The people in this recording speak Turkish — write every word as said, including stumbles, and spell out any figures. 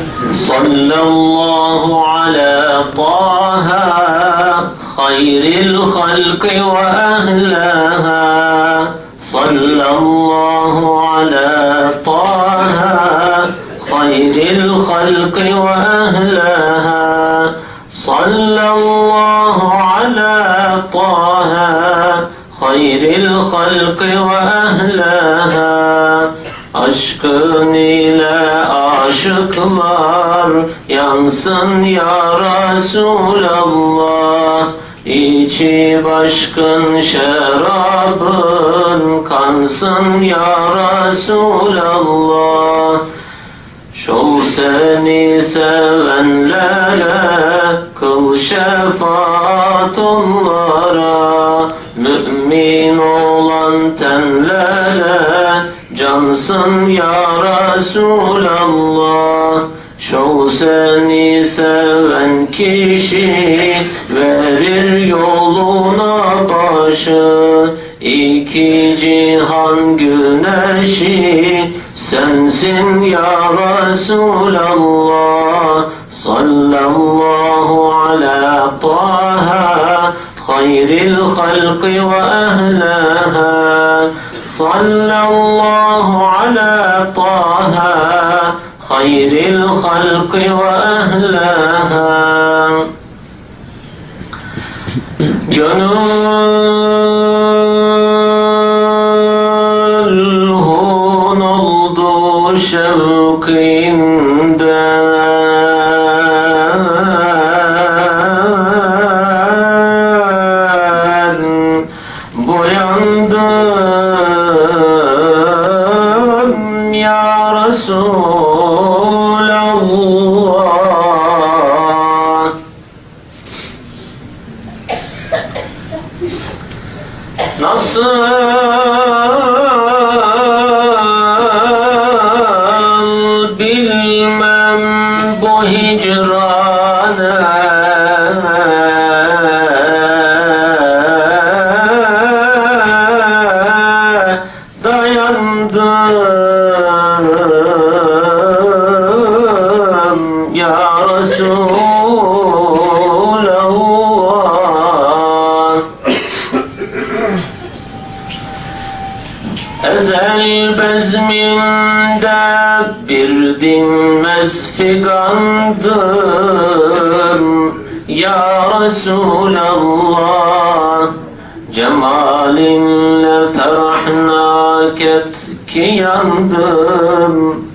sallallahu ala Taha hayril halqi ve ahlaha sallallahu ala Taha hayril halqi ve ahlaha sallallahu ala Taha hayril halqi ve ahlaha. Aşkın ile aşıklar yansın ya Resulallah. İçi başkın şerabın kansın ya Resulallah. Şol seni sevenlere kıl şefaat onlara. Mümin olan tenlere cansın ya Resulallah. Şol seni seven kişi verir yoluna başı. İki cihan güneşi sensin ya Resulallah. Sallallahu ala Taha hayril halqi ve ahlaha sallallahu ala Taha hayril halqi ve ahlaha. Gönül hun oldu şevkinden boyandım ya Resulallah. Nasıl bilmem bu hicrana dayandım ya Resulallah. Ezel bezminde bir dinmez figandım ya Resulallah. Cemalinle ferahnak et ki yandım